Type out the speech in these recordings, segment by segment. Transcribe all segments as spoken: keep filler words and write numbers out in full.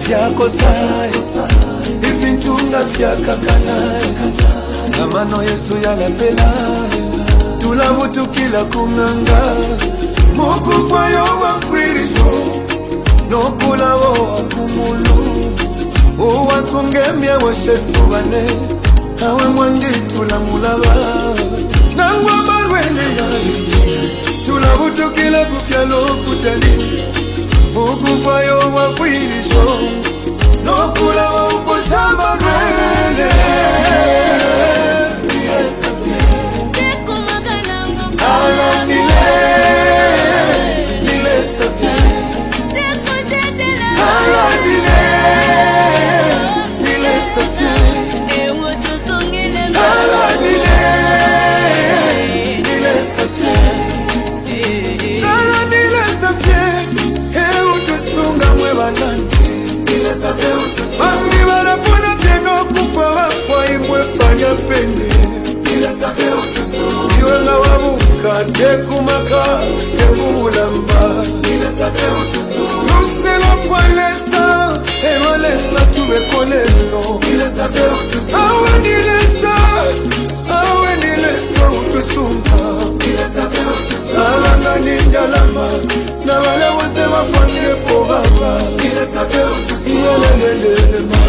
vyako sai ifintunga vyakakana amano Yesu yalapela tulabutukila kunganga mukufayo wafwirisho nokulawo akumulu uwasungemye weshesubane awe mwanditula mulaba nangwa marwele yalisi tulabutukila kufyalo kutali mukufayo wafwirisho nokulawo uposamba rwele ala nile nile safia ala nile nile safia ala nile nile safia ala nile safia he utusunga mwe banandi nile safia utusunga mami barapona pieno kufa wafwa imwe panya pende nile safia utusunga iwe nga wabuka tekumaka tekubulamba nile safia utusunga nuselo kwa lesa ewale nga tuwekolelo nile safia utusunga awe nilesa awe nilesa utusunga nile safia utusunga alanga nindalama na wale wose wafange po baba nile safia utusunga yelelelema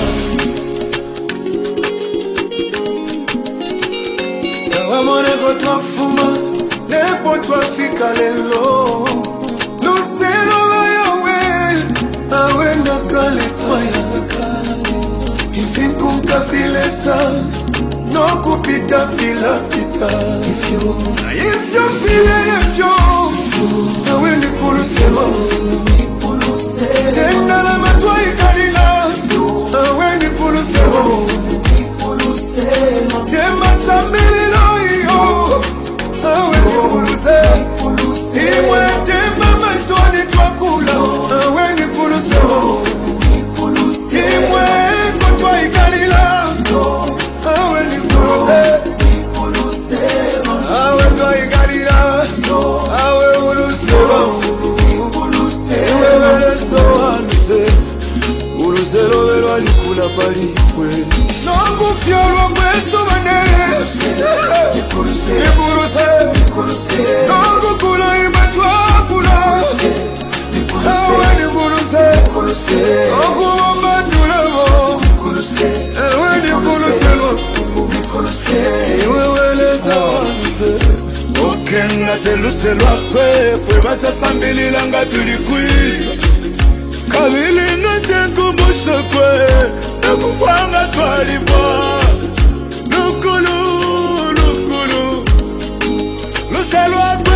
Wamoneko twafuma nepo twafika lelo Luselo wayawe awenda kale kwayaka Ifiku mkafilesa no kupita fila pita Ifyo Ifyo file ifyo awe nikuluselo Tenda la matwa ikalila awe nikuluselo Yemba sambili awe nikuluse Iwe temba maishoni twakula awe nikuluse Iwe kutwa ikalila awe nikuluse Awe twa ikalila awe uluse Iwe wele so aluse Uluse lo velo alikula palifwe Nokufyolwa kweso manere Nikuluse Nikuluse Nokukula imetwakula Awe nikuluse Okuwamba tulevo Ewe nikuluse Nikuluse Iwe weleza wanze Okenga teluse lwakwe Fwe basa sambilila nga tulikuisa Kabili nga tenkumbusha kwe Nakufanga twalifwa Lukulu, lukulu Luselwa